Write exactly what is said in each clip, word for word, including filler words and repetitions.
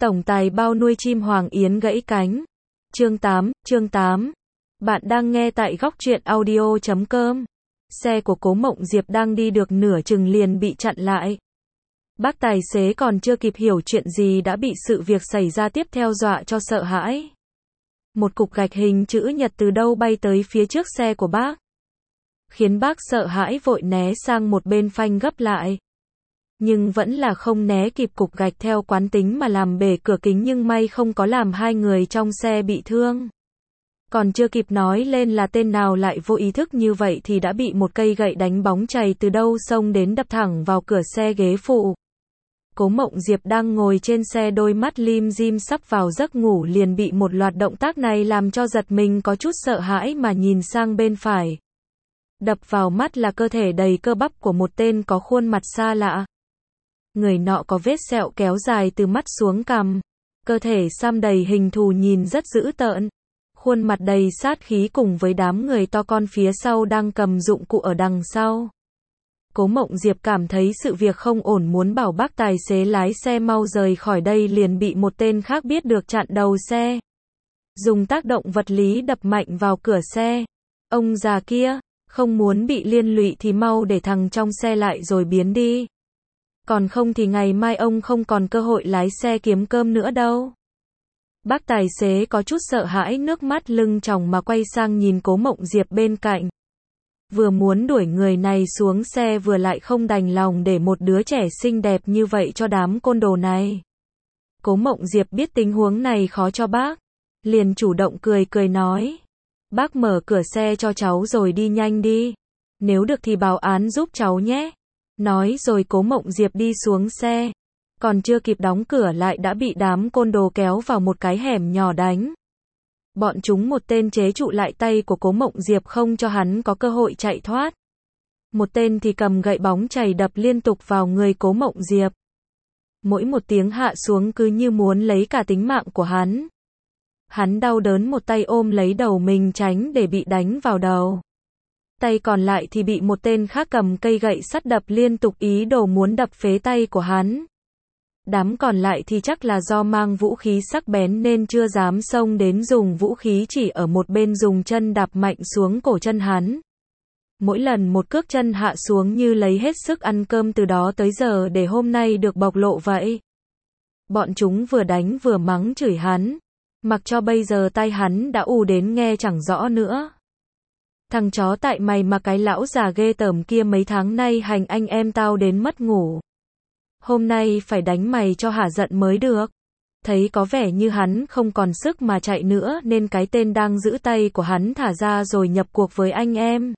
Tổng tài bao nuôi chim hoàng yến gãy cánh. Chương tám, chương tám. Bạn đang nghe tại góc truyện audio chấm com. Xe của Cố Mộng Diệp đang đi được nửa chừng liền bị chặn lại. Bác tài xế còn chưa kịp hiểu chuyện gì đã bị sự việc xảy ra tiếp theo dọa cho sợ hãi. Một cục gạch hình chữ nhật từ đâu bay tới phía trước xe của bác, khiến bác sợ hãi vội né sang một bên phanh gấp lại. Nhưng vẫn là không né kịp cục gạch theo quán tính mà làm bể cửa kính, nhưng may không có làm hai người trong xe bị thương. Còn chưa kịp nói lên là tên nào lại vô ý thức như vậy thì đã bị một cây gậy đánh bóng chày từ đâu xông đến đập thẳng vào cửa xe ghế phụ. Cố Mộng Diệp đang ngồi trên xe, đôi mắt lim dim sắp vào giấc ngủ, liền bị một loạt động tác này làm cho giật mình, có chút sợ hãi mà nhìn sang bên phải. Đập vào mắt là cơ thể đầy cơ bắp của một tên có khuôn mặt xa lạ. Người nọ có vết sẹo kéo dài từ mắt xuống cằm, cơ thể xăm đầy hình thù nhìn rất dữ tợn, khuôn mặt đầy sát khí cùng với đám người to con phía sau đang cầm dụng cụ ở đằng sau. Cố Mộng Diệp cảm thấy sự việc không ổn, muốn bảo bác tài xế lái xe mau rời khỏi đây, liền bị một tên khác biết được chặn đầu xe, dùng tác động vật lý đập mạnh vào cửa xe. Ông già kia, không muốn bị liên lụy thì mau để thằng trong xe lại rồi biến đi. Còn không thì ngày mai ông không còn cơ hội lái xe kiếm cơm nữa đâu. Bác tài xế có chút sợ hãi, nước mắt lưng tròng mà quay sang nhìn Cố Mộng Diệp bên cạnh. Vừa muốn đuổi người này xuống xe, vừa lại không đành lòng để một đứa trẻ xinh đẹp như vậy cho đám côn đồ này. Cố Mộng Diệp biết tình huống này khó cho bác, liền chủ động cười cười nói: "Bác mở cửa xe cho cháu rồi đi nhanh đi. Nếu được thì báo án giúp cháu nhé." Nói rồi Cố Mộng Diệp đi xuống xe. Còn chưa kịp đóng cửa lại đã bị đám côn đồ kéo vào một cái hẻm nhỏ đánh. Bọn chúng một tên chế trụ lại tay của Cố Mộng Diệp không cho hắn có cơ hội chạy thoát. Một tên thì cầm gậy bóng chày đập liên tục vào người Cố Mộng Diệp. Mỗi một tiếng hạ xuống cứ như muốn lấy cả tính mạng của hắn. Hắn đau đớn một tay ôm lấy đầu mình tránh để bị đánh vào đầu. Tay còn lại thì bị một tên khác cầm cây gậy sắt đập liên tục, ý đồ muốn đập phế tay của hắn. Đám còn lại thì chắc là do mang vũ khí sắc bén nên chưa dám xông đến, dùng vũ khí chỉ ở một bên dùng chân đạp mạnh xuống cổ chân hắn. Mỗi lần một cước chân hạ xuống như lấy hết sức ăn cơm từ đó tới giờ để hôm nay được bộc lộ vậy. Bọn chúng vừa đánh vừa mắng chửi hắn, mặc cho bây giờ tai hắn đã ù đến nghe chẳng rõ nữa. "Thằng chó tại mày mà, cái lão già ghê tởm kia mấy tháng nay hành anh em tao đến mất ngủ. Hôm nay phải đánh mày cho hả giận mới được." Thấy có vẻ như hắn không còn sức mà chạy nữa nên cái tên đang giữ tay của hắn thả ra rồi nhập cuộc với anh em.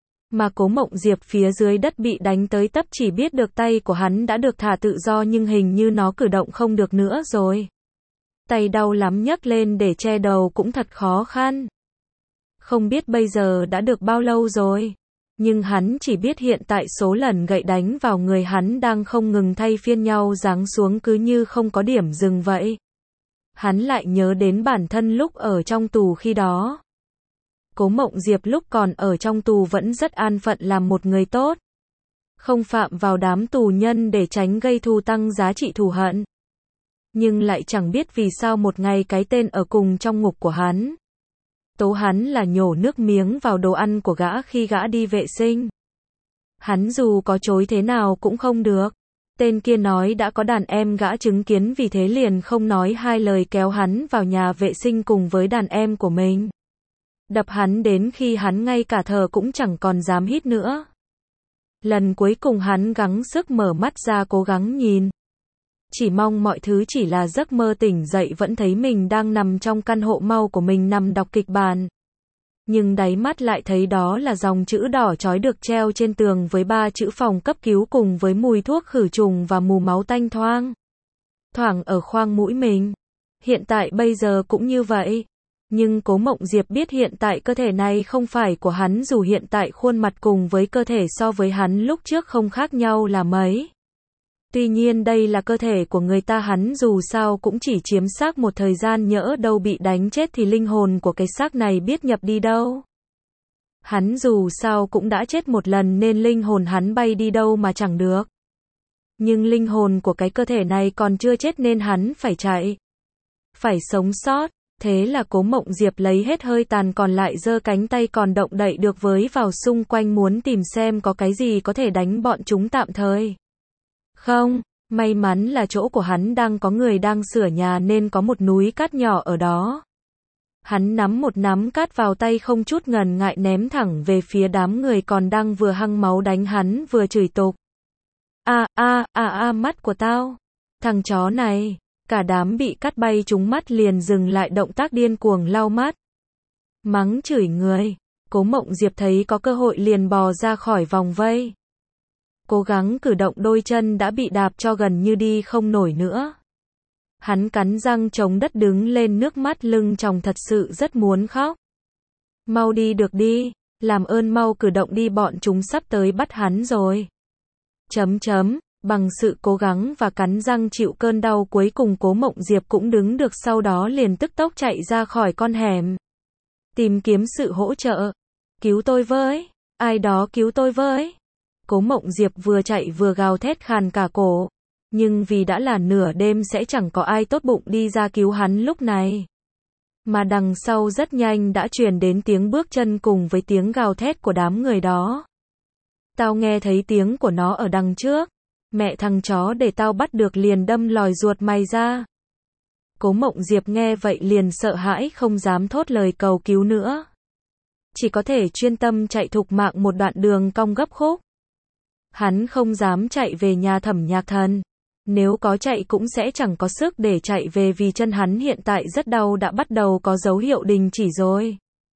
Mà Cố Mộng Diệp phía dưới đất bị đánh tới tấp, chỉ biết được tay của hắn đã được thả tự do nhưng hình như nó cử động không được nữa rồi. Tay đau lắm, nhấc lên để che đầu cũng thật khó khăn. Không biết bây giờ đã được bao lâu rồi, nhưng hắn chỉ biết hiện tại số lần gậy đánh vào người hắn đang không ngừng thay phiên nhau giáng xuống, cứ như không có điểm dừng vậy. Hắn lại nhớ đến bản thân lúc ở trong tù khi đó. Cố Mộng Diệp lúc còn ở trong tù vẫn rất an phận làm một người tốt, không phạm vào đám tù nhân để tránh gây thù tăng giá trị thù hận. Nhưng lại chẳng biết vì sao một ngày cái tên ở cùng trong ngục của hắn tố hắn là nhổ nước miếng vào đồ ăn của gã khi gã đi vệ sinh. Hắn dù có chối thế nào cũng không được. Tên kia nói đã có đàn em gã chứng kiến, vì thế liền không nói hai lời kéo hắn vào nhà vệ sinh cùng với đàn em của mình. Đập hắn đến khi hắn ngay cả thở cũng chẳng còn dám hít nữa. Lần cuối cùng hắn gắng sức mở mắt ra cố gắng nhìn. Chỉ mong mọi thứ chỉ là giấc mơ, tỉnh dậy vẫn thấy mình đang nằm trong căn hộ mau của mình nằm đọc kịch bản. Nhưng đáy mắt lại thấy đó là dòng chữ đỏ chói được treo trên tường với ba chữ phòng cấp cứu cùng với mùi thuốc khử trùng và mùi máu tanh thoang thoảng ở khoang mũi mình. Hiện tại bây giờ cũng như vậy. Nhưng Cố Mộng Diệp biết hiện tại cơ thể này không phải của hắn, dù hiện tại khuôn mặt cùng với cơ thể so với hắn lúc trước không khác nhau là mấy. Tuy nhiên đây là cơ thể của người ta, hắn dù sao cũng chỉ chiếm xác một thời gian, nhỡ đâu bị đánh chết thì linh hồn của cái xác này biết nhập đi đâu. Hắn dù sao cũng đã chết một lần nên linh hồn hắn bay đi đâu mà chẳng được. Nhưng linh hồn của cái cơ thể này còn chưa chết nên hắn phải chạy. Phải sống sót. Thế là Cố Mộng Diệp lấy hết hơi tàn còn lại, giơ cánh tay còn động đậy được với vào xung quanh muốn tìm xem có cái gì có thể đánh bọn chúng tạm thời. Không, may mắn là chỗ của hắn đang có người đang sửa nhà nên có một núi cát nhỏ ở đó. Hắn nắm một nắm cát vào tay không chút ngần ngại ném thẳng về phía đám người còn đang vừa hăng máu đánh hắn vừa chửi tục. A a a a mắt của tao. Thằng chó này. Cả đám bị cắt bay trúng mắt liền dừng lại động tác điên cuồng lau mắt. Mắng chửi người. Cố Mộng Diệp thấy có cơ hội liền bò ra khỏi vòng vây. Cố gắng cử động đôi chân đã bị đạp cho gần như đi không nổi nữa. Hắn cắn răng chống đất đứng lên, nước mắt lưng tròng, thật sự rất muốn khóc. Mau đi được đi, làm ơn mau cử động đi, bọn chúng sắp tới bắt hắn rồi. Chấm chấm. Bằng sự cố gắng và cắn răng chịu cơn đau cuối cùng Cố Mộng Diệp cũng đứng được, sau đó liền tức tốc chạy ra khỏi con hẻm. Tìm kiếm sự hỗ trợ. Cứu tôi với. Ai đó cứu tôi với. Cố Mộng Diệp vừa chạy vừa gào thét khàn cả cổ. Nhưng vì đã là nửa đêm sẽ chẳng có ai tốt bụng đi ra cứu hắn lúc này. Mà đằng sau rất nhanh đã truyền đến tiếng bước chân cùng với tiếng gào thét của đám người đó. Tao nghe thấy tiếng của nó ở đằng trước. Mẹ thằng chó, để tao bắt được liền đâm lòi ruột mày ra. Cố Mộng Diệp nghe vậy liền sợ hãi không dám thốt lời cầu cứu nữa. Chỉ có thể chuyên tâm chạy thục mạng một đoạn đường cong gấp khúc. Hắn không dám chạy về nhà Thẩm Nhạc Thần. Nếu có chạy cũng sẽ chẳng có sức để chạy về vì chân hắn hiện tại rất đau, đã bắt đầu có dấu hiệu đình chỉ rồi.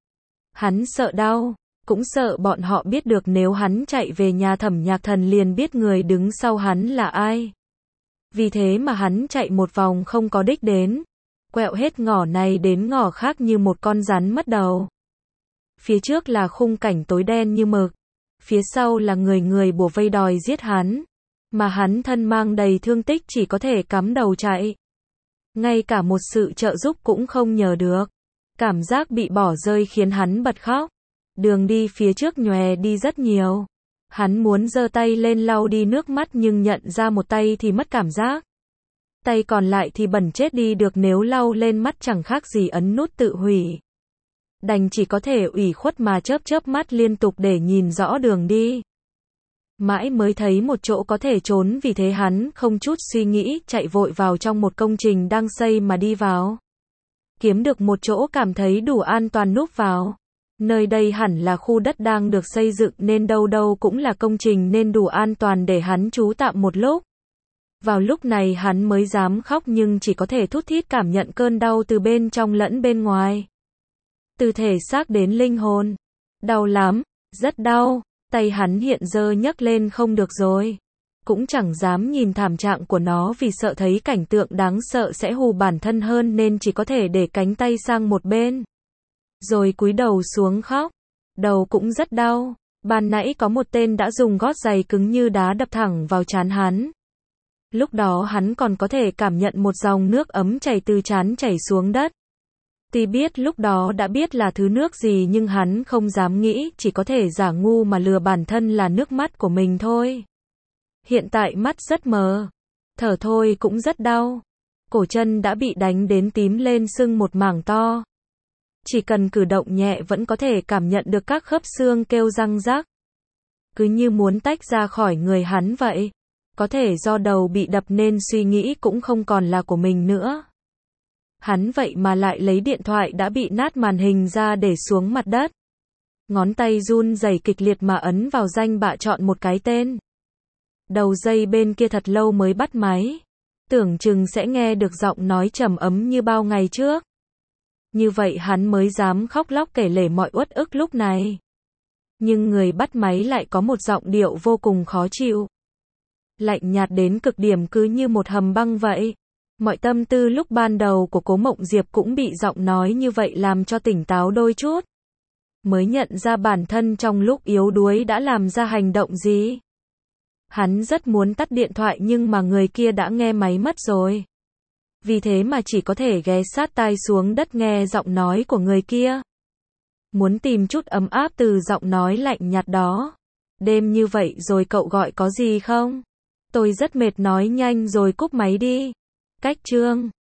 Hắn sợ đau. Cũng sợ bọn họ biết được nếu hắn chạy về nhà Thẩm Nhạc Thần liền biết người đứng sau hắn là ai. Vì thế mà hắn chạy một vòng không có đích đến. Quẹo hết ngõ này đến ngõ khác như một con rắn mất đầu. Phía trước là khung cảnh tối đen như mực. Phía sau là người người bủa vây đòi giết hắn. Mà hắn thân mang đầy thương tích chỉ có thể cắm đầu chạy. Ngay cả một sự trợ giúp cũng không nhờ được. Cảm giác bị bỏ rơi khiến hắn bật khóc. Đường đi phía trước nhòe đi rất nhiều. Hắn muốn giơ tay lên lau đi nước mắt nhưng nhận ra một tay thì mất cảm giác. Tay còn lại thì bẩn chết đi được, nếu lau lên mắt chẳng khác gì ấn nút tự hủy. Đành chỉ có thể ủy khuất mà chớp chớp mắt liên tục để nhìn rõ đường đi. Mãi mới thấy một chỗ có thể trốn, vì thế hắn không chút suy nghĩ chạy vội vào trong một công trình đang xây mà đi vào. Kiếm được một chỗ cảm thấy đủ an toàn núp vào. Nơi đây hẳn là khu đất đang được xây dựng nên đâu đâu cũng là công trình nên đủ an toàn để hắn trú tạm một lúc. Vào lúc này hắn mới dám khóc nhưng chỉ có thể thút thít cảm nhận cơn đau từ bên trong lẫn bên ngoài. Từ thể xác đến linh hồn. Đau lắm, rất đau, tay hắn hiện giờ nhấc lên không được rồi. Cũng chẳng dám nhìn thảm trạng của nó vì sợ thấy cảnh tượng đáng sợ sẽ hù bản thân hơn nên chỉ có thể để cánh tay sang một bên. Rồi cúi đầu xuống khóc. Đầu cũng rất đau. Ban nãy có một tên đã dùng gót giày cứng như đá đập thẳng vào trán hắn. Lúc đó hắn còn có thể cảm nhận một dòng nước ấm chảy từ trán chảy xuống đất. Tuy biết lúc đó đã biết là thứ nước gì nhưng hắn không dám nghĩ, chỉ có thể giả ngu mà lừa bản thân là nước mắt của mình thôi. Hiện tại mắt rất mờ. Thở thôi cũng rất đau. Cổ chân đã bị đánh đến tím lên sưng một mảng to. Chỉ cần cử động nhẹ vẫn có thể cảm nhận được các khớp xương kêu răng rắc. Cứ như muốn tách ra khỏi người hắn vậy. Có thể do đầu bị đập nên suy nghĩ cũng không còn là của mình nữa. Hắn vậy mà lại lấy điện thoại đã bị nát màn hình ra để xuống mặt đất. Ngón tay run rẩy kịch liệt mà ấn vào danh bạ chọn một cái tên. Đầu dây bên kia thật lâu mới bắt máy. Tưởng chừng sẽ nghe được giọng nói trầm ấm như bao ngày trước. Như vậy hắn mới dám khóc lóc kể lể mọi uất ức lúc này. Nhưng người bắt máy lại có một giọng điệu vô cùng khó chịu. Lạnh nhạt đến cực điểm, cứ như một hầm băng vậy. Mọi tâm tư lúc ban đầu của Cố Mộng Diệp cũng bị giọng nói như vậy làm cho tỉnh táo đôi chút. Mới nhận ra bản thân trong lúc yếu đuối đã làm ra hành động gì. Hắn rất muốn tắt điện thoại nhưng mà người kia đã nghe máy mất rồi. Vì thế mà chỉ có thể ghé sát tai xuống đất nghe giọng nói của người kia. Muốn tìm chút ấm áp từ giọng nói lạnh nhạt đó. Đêm như vậy rồi cậu gọi có gì không? Tôi rất mệt nói nhanh rồi cúp máy đi. Cách chương